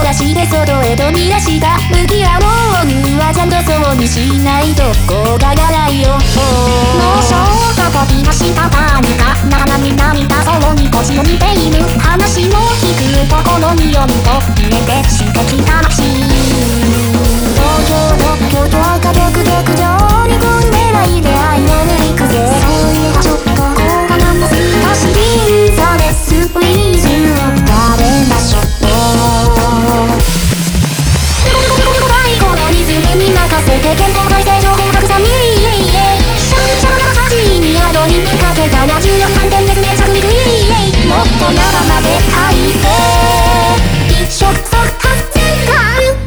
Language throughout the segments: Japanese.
出して外へ飛び出した向き合おうはちゃんとそうにしないとこうがらないよ。 もうそうか飛び出した何か涙そうに腰を見ている話を聞くところに読みと入れてしてきたらしい。東京赤極上に込んでない出会いのメイクでそういえばちょっと高価なも少し銀座ですプリーズ食べましょう。最後のリズムに任せて健康体制情報拡散シャンシャンなサジに宿に見かけたら14番点熱名作にグイもっと中まで入って一触即発全開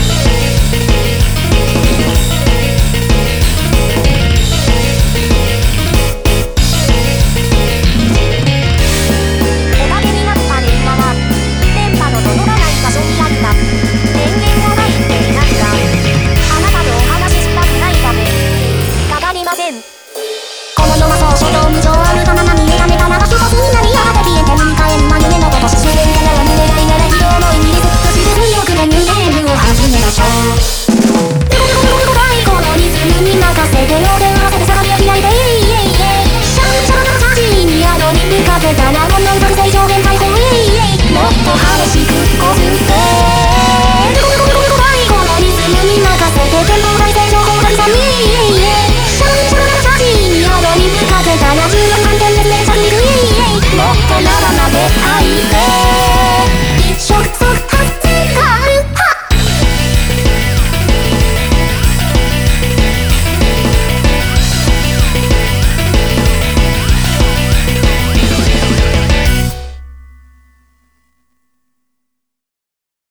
この世はそう諸無常あるがままに目覚めたらが一つになりやがて消えて海帰るま夢のこと進めるから胸がいなら非道の意味でそして強くでニューゲームを始めましょう。最高のリズムに任せて両手合わせて相模を開いてシャンシャンなサジに宿に見かけたらどんどん覚醒上限解放